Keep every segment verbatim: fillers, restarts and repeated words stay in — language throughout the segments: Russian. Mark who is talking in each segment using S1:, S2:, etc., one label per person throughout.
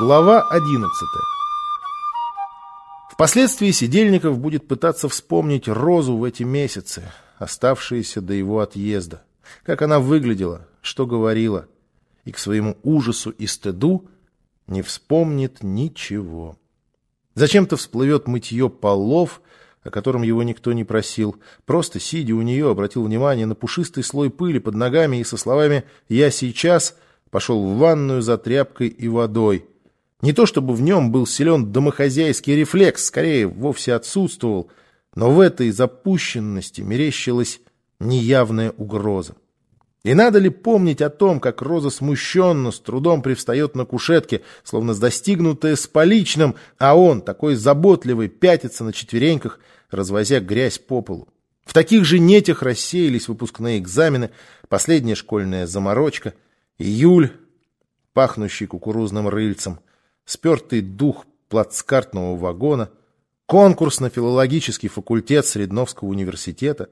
S1: Глава одиннадцатая. Впоследствии Сидельников будет пытаться вспомнить Розу в эти месяцы, оставшиеся до его отъезда. Как она выглядела, что говорила, и к своему ужасу и стыду не вспомнит ничего. Зачем-то всплывет мытье полов, о котором его никто не просил. Просто, сидя у нее, обратил внимание на пушистый слой пыли под ногами и со словами «я сейчас» пошел в ванную за тряпкой и водой. Не то чтобы в нем был силен домохозяйский рефлекс, скорее вовсе отсутствовал, но в этой запущенности мерещилась неявная угроза. И надо ли помнить о том, как Роза смущенно, с трудом привстает на кушетке, словно достигнутая с поличным, а он, такой заботливый, пятится на четвереньках, развозя грязь по полу. В таких же нетях рассеялись выпускные экзамены, последняя школьная заморочка, июль, пахнущий кукурузным рыльцем, спертый дух плацкартного вагона, конкурс на филологический факультет Средновского университета.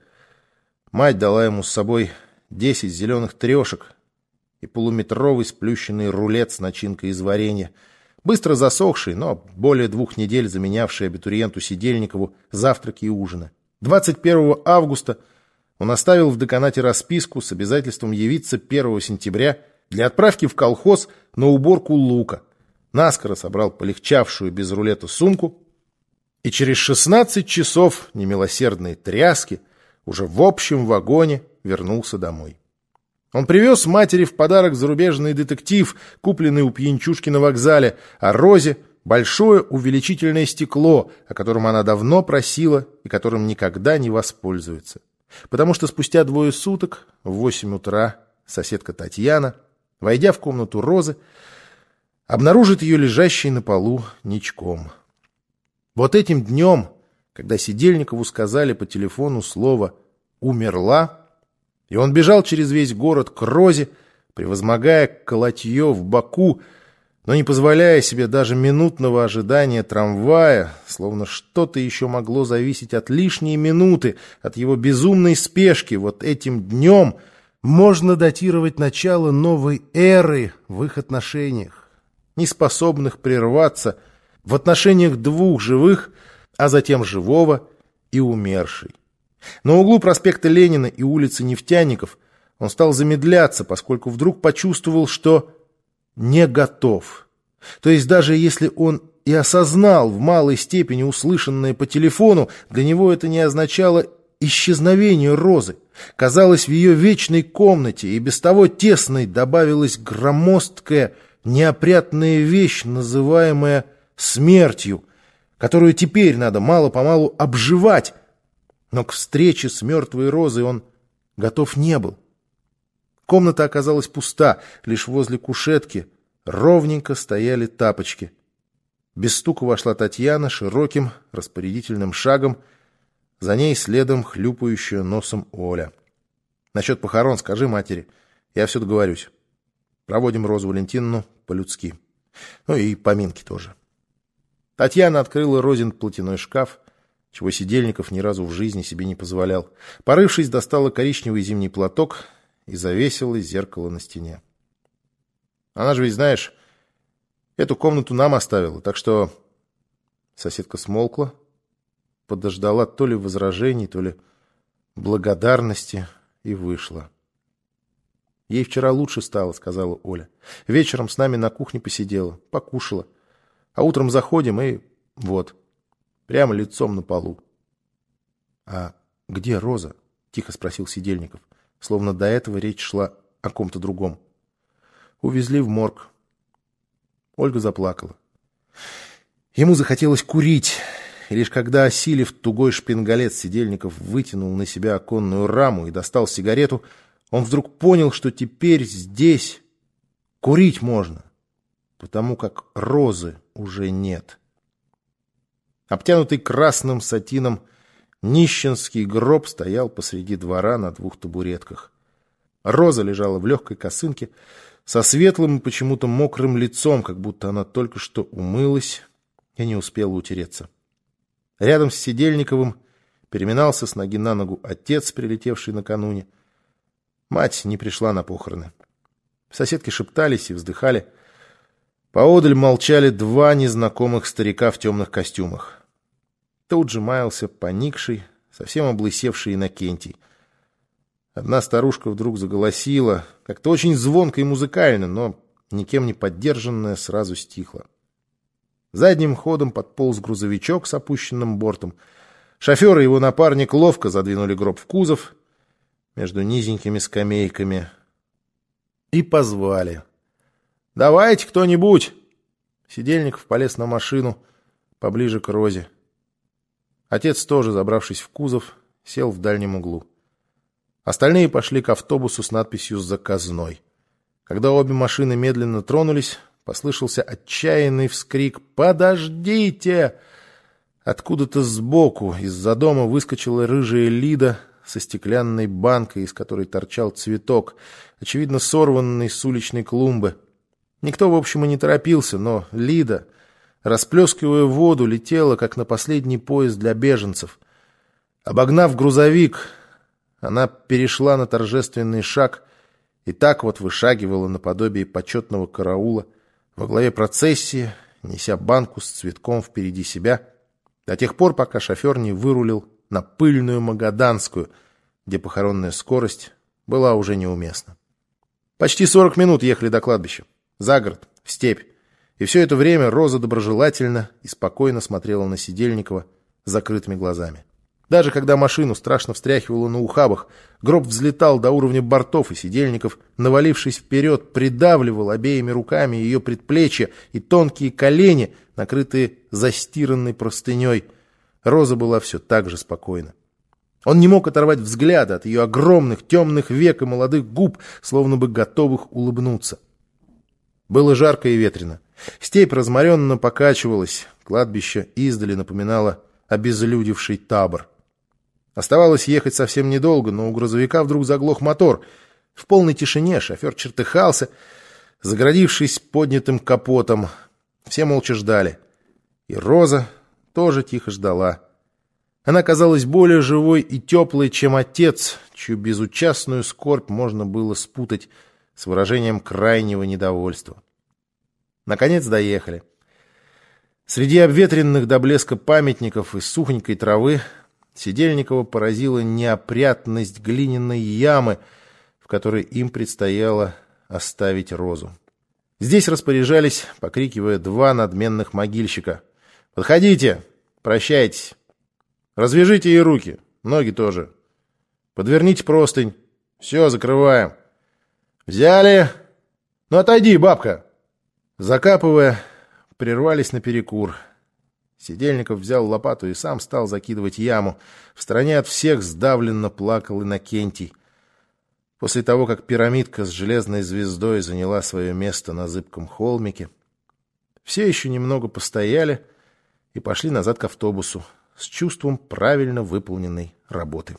S1: Мать дала ему с собой десять зеленых трешек и полуметровый сплющенный рулет с начинкой из варенья, быстро засохший, но более двух недель заменявший абитуриенту Сидельникову завтраки и ужины. двадцать первого августа он оставил в деканате расписку с обязательством явиться первого сентября для отправки в колхоз на уборку лука. Наскоро собрал полегчавшую без рулета сумку и через шестнадцать часов немилосердной тряски уже в общем вагоне вернулся домой. Он привез матери в подарок зарубежный детектив, купленный у пьянчушки на вокзале, а Розе большое увеличительное стекло, о котором она давно просила и которым никогда не воспользуется. Потому что спустя двое суток, в восемь утра, соседка Татьяна, войдя в комнату Розы, обнаружит ее лежащей на полу ничком. Вот этим днем, когда Сидельникову сказали по телефону слово «умерла», и он бежал через весь город к Розе, превозмогая колотье в боку, но не позволяя себе даже минутного ожидания трамвая, словно что-то еще могло зависеть от лишней минуты, от его безумной спешки. Вот этим днем можно датировать начало новой эры в их отношениях, не способных прерваться, в отношениях двух живых, а затем живого и умершей. На углу проспекта Ленина и улицы Нефтяников он стал замедляться, поскольку вдруг почувствовал, что не готов. То есть даже если он и осознал в малой степени услышанное по телефону, для него это не означало исчезновение Розы. Казалось, в ее вечной комнате и без того тесной добавилась громоздкая, неопрятная вещь, называемая смертью, которую теперь надо мало-помалу обживать. Но к встрече с мертвой Розой он готов не был. Комната оказалась пуста, лишь возле кушетки ровненько стояли тапочки. Без стука вошла Татьяна широким распорядительным шагом, за ней следом хлюпающая носом Оля. «Насчет похорон скажи матери, я все договорюсь. Проводим Розу Валентиновну по-людски. Ну и поминки тоже». Татьяна открыла Розин платяной шкаф, чего Сидельников ни разу в жизни себе не позволял. Порывшись, достала коричневый зимний платок и завесила зеркало на стене. «Она же ведь, знаешь, эту комнату нам оставила, так что...» Соседка смолкла, подождала то ли возражений, то ли благодарности и вышла. «Ей вчера лучше стало», — сказала Оля. «Вечером с нами на кухне посидела, покушала. А утром заходим и вот, прямо лицом на полу». «А где Роза?» — тихо спросил Сидельников, словно до этого речь шла о ком-то другом. «Увезли в морг». Ольга заплакала. Ему захотелось курить, и лишь когда, осилив тугой шпингалет, Сидельников вытянул на себя оконную раму и достал сигарету, он вдруг понял, что теперь здесь курить можно, потому как Розы уже нет. Обтянутый красным сатином нищенский гроб стоял посреди двора на двух табуретках. Роза лежала в легкой косынке со светлым и почему-то мокрым лицом, как будто она только что умылась и не успела утереться. Рядом с Сидельниковым переминался с ноги на ногу отец, прилетевший накануне. Мать не пришла на похороны. Соседки шептались и вздыхали. Поодаль молчали два незнакомых старика в темных костюмах. Тут же маялся поникший, совсем облысевший Иннокентий. Одна старушка вдруг заголосила, как-то очень звонко и музыкально, но никем не поддержанная, сразу стихла. Задним ходом подполз грузовичок с опущенным бортом. Шофер и его напарник ловко задвинули гроб в кузов между низенькими скамейками и позвали. «Давайте кто-нибудь!» Сидельников полез на машину поближе к Розе. Отец тоже, забравшись в кузов, сел в дальнем углу. Остальные пошли к автобусу с надписью «Заказной». Когда обе машины медленно тронулись, послышался отчаянный вскрик «Подождите!». Откуда-то сбоку из-за дома выскочила рыжая Лида со стеклянной банкой, из которой торчал цветок, очевидно сорванный с уличной клумбы. Никто, в общем, и не торопился, но Лида, расплескивая воду, летела, как на последний поезд для беженцев. Обогнав грузовик, она перешла на торжественный шаг и так вот вышагивала наподобие почетного караула во главе процессии, неся банку с цветком впереди себя, до тех пор, пока шофер не вырулил на пыльную Магаданскую, где похоронная скорость была уже неуместна. Почти сорок минут ехали до кладбища, за город, в степь, и все это время Роза доброжелательно и спокойно смотрела на Сидельникова с закрытыми глазами. Даже когда машину страшно встряхивало на ухабах, гроб взлетал до уровня бортов, и Сидельников, навалившись вперед, придавливал обеими руками ее предплечья и тонкие колени, накрытые застиранной простыней. Роза была все так же спокойна. Он не мог оторвать взгляда от ее огромных темных век и молодых губ, словно бы готовых улыбнуться. Было жарко и ветрено. Степь разморенно покачивалась, кладбище издали напоминало обезлюдевший табор. Оставалось ехать совсем недолго, но у грузовика вдруг заглох мотор. В полной тишине шофер чертыхался, загородившись поднятым капотом. Все молча ждали. И Роза тоже тихо ждала. Она казалась более живой и теплой, чем отец, чью безучастную скорбь можно было спутать с выражением крайнего недовольства. Наконец доехали. Среди обветренных до блеска памятников и сухонькой травы Сидельникова поразила неопрятность глиняной ямы, в которой им предстояло оставить Розу. Здесь распоряжались, покрикивая, два надменных могильщика. «Подходите! Прощайтесь! Развяжите ей руки, ноги тоже. Подверните простынь. Все, закрываем. Взяли! Ну отойди, бабка!» Закапывая, прервались на перекур. Сидельников взял лопату и сам стал закидывать яму. В стороне от всех сдавленно плакал Иннокентий. После того, как пирамидка с железной звездой заняла свое место на зыбком холмике, все еще немного постояли и пошли назад к автобусу с чувством правильно выполненной работы.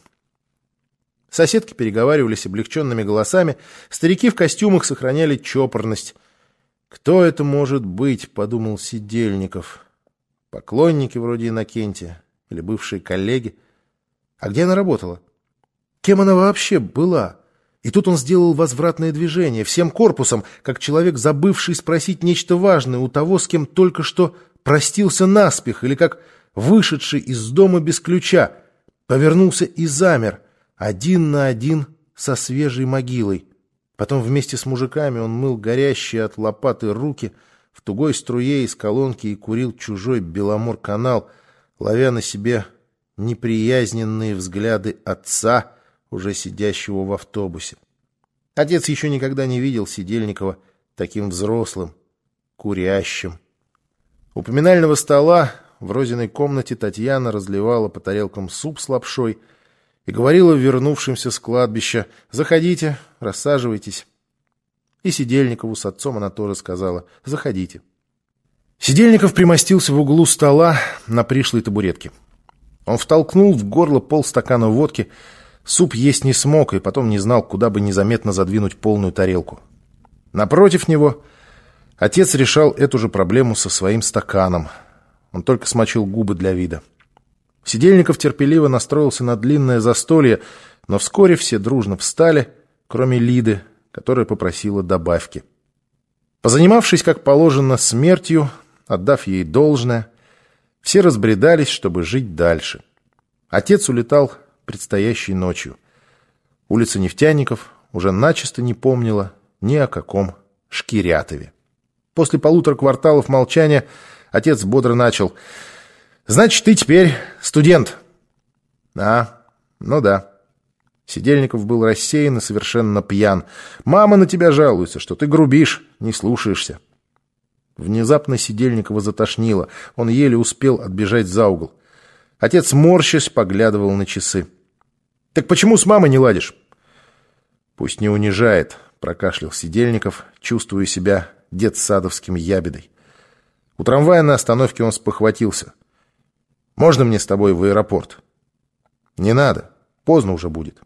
S1: Соседки переговаривались облегченными голосами, старики в костюмах сохраняли чопорность. «Кто это может быть?» — подумал Сидельников. Поклонники вроде Иннокентия или бывшие коллеги. А где она работала? Кем она вообще была? И тут он сделал возвратное движение всем корпусом, как человек, забывший спросить нечто важное у того, с кем только что простился наспех, или как вышедший из дома без ключа, повернулся и замер, один на один со свежей могилой. Потом вместе с мужиками он мыл горящие от лопаты руки в тугой струе из колонки и курил чужой Беломор-канал, ловя на себе неприязненные взгляды отца, уже сидящего в автобусе. Отец еще никогда не видел Сидельникова таким взрослым, курящим. У поминального стола в Розиной комнате Татьяна разливала по тарелкам суп с лапшой и говорила вернувшимся с кладбища: «Заходите, рассаживайтесь». И Сидельникову с отцом она тоже сказала: «Заходите». Сидельников примостился в углу стола на пришлой табуретке. Он втолкнул в горло полстакана водки, суп есть не смог и потом не знал, куда бы незаметно задвинуть полную тарелку. Напротив него отец решал эту же проблему со своим стаканом. Он только смочил губы для вида. Сидельников терпеливо настроился на длинное застолье, но вскоре все дружно встали, кроме Лиды, которая попросила добавки. Позанимавшись, как положено, смертью, отдав ей должное, все разбредались, чтобы жить дальше. Отец улетал предстоящей ночью. Улица Нефтяников уже начисто не помнила ни о каком Шкирятове. После полутора кварталов молчания отец бодро начал: «Значит, ты теперь студент?» «А, ну да». Сидельников был рассеян и совершенно пьян. «Мама на тебя жалуется, что ты грубишь, не слушаешься». Внезапно Сидельникова затошнило. Он еле успел отбежать за угол. Отец, морщась, поглядывал на часы. «Так почему с мамой не ладишь?» «Пусть не унижает», — прокашлял Сидельников, чувствуя себя детсадовским ябедой. У трамвая на остановке он спохватился. «Можно мне с тобой в аэропорт?» «Не надо, поздно уже будет».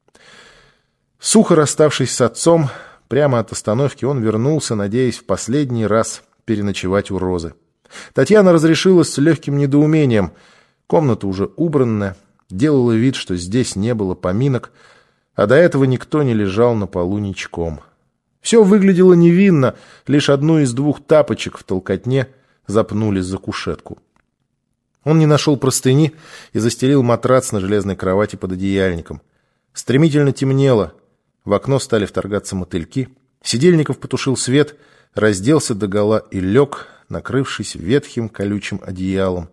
S1: Сухо расставшись с отцом, прямо от остановки он вернулся, надеясь в последний раз переночевать у Розы. Татьяна разрешилась с легким недоумением. Комната уже убранная, делала вид, что здесь не было поминок, а до этого никто не лежал на полу ничком. Все выглядело невинно, лишь одну из двух тапочек в толкотне запнули за кушетку. Он не нашел простыни и застелил матрац на железной кровати под одеяльником. Стремительно темнело, в окно стали вторгаться мотыльки. Сидельников потушил свет, разделся догола и лег, накрывшись ветхим колючим одеялом.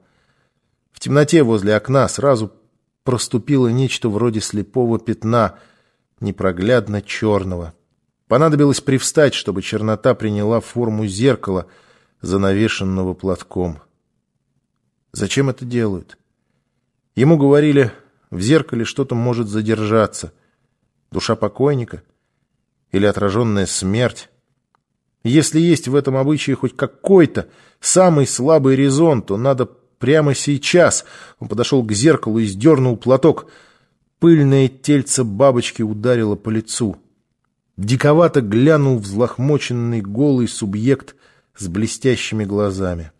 S1: В темноте возле окна сразу проступило нечто вроде слепого пятна, непроглядно черного. Понадобилось привстать, чтобы чернота приняла форму зеркала, занавешенного платком. Зачем это делают? Ему говорили, в зеркале что-то может задержаться. Душа покойника? Или отраженная смерть? Если есть в этом обычае хоть какой-то самый слабый резон, то надо прямо сейчас. Он подошел к зеркалу и сдернул платок. Пыльное тельце бабочки ударило по лицу. Диковато глянул взлохмоченный голый субъект с блестящими глазами.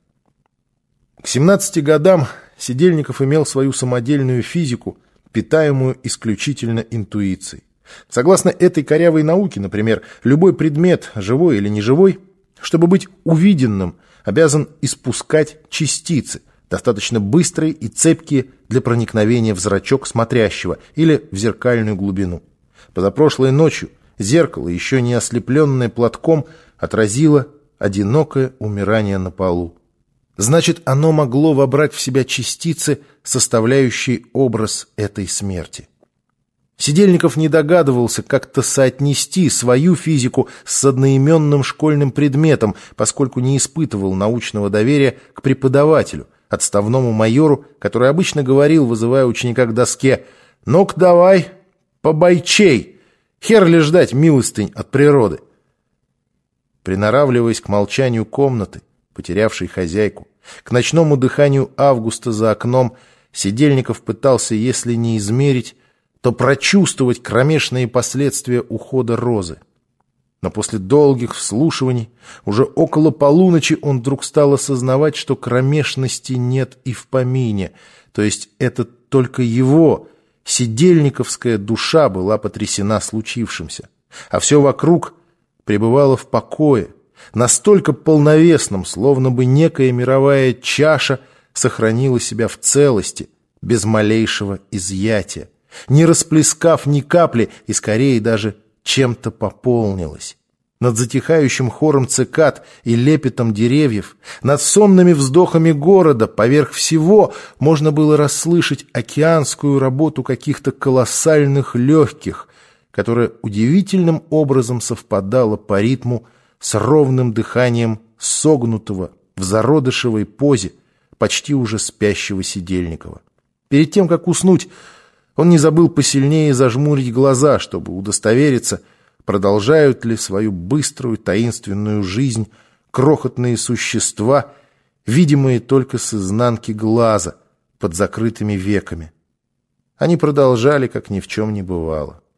S1: К семнадцати годам Сидельников имел свою самодельную физику, питаемую исключительно интуицией. Согласно этой корявой науке, например, любой предмет, живой или неживой, чтобы быть увиденным, обязан испускать частицы, достаточно быстрые и цепкие для проникновения в зрачок смотрящего или в зеркальную глубину. Позапрошлой ночью зеркало, еще не ослепленное платком, отразило одинокое умирание на полу. Значит, оно могло вобрать в себя частицы, составляющие образ этой смерти. Сидельников не догадывался как-то соотнести свою физику с одноименным школьным предметом, поскольку не испытывал научного доверия к преподавателю, отставному майору, который обычно говорил, вызывая ученика к доске: «Ну-ка давай, побойчей, хер ли ждать милостынь от природы». Приноравливаясь к молчанию комнаты, потерявшей хозяйку, к ночному дыханию августа за окном, Сидельников пытался, если не измерить, то прочувствовать кромешные последствия ухода Розы. Но после долгих вслушиваний, уже около полуночи, он вдруг стал осознавать, что кромешности нет и в помине, то есть это только его, сидельниковская душа была потрясена случившимся, а все вокруг пребывало в покое, настолько полновесном, словно бы некая мировая чаша сохранила себя в целости, без малейшего изъятия, не расплескав ни капли и скорее даже чем-то пополнилась. Над затихающим хором цикад и лепетом деревьев, над сонными вздохами города, поверх всего можно было расслышать океанскую работу каких-то колоссальных легких, которая удивительным образом совпадала по ритму с ровным дыханием согнутого в зародышевой позе почти уже спящего Сидельникова. Перед тем, как уснуть, он не забыл посильнее зажмурить глаза, чтобы удостовериться, продолжают ли свою быструю таинственную жизнь крохотные существа, видимые только с изнанки глаза, под закрытыми веками. Они продолжали, как ни в чем не бывало.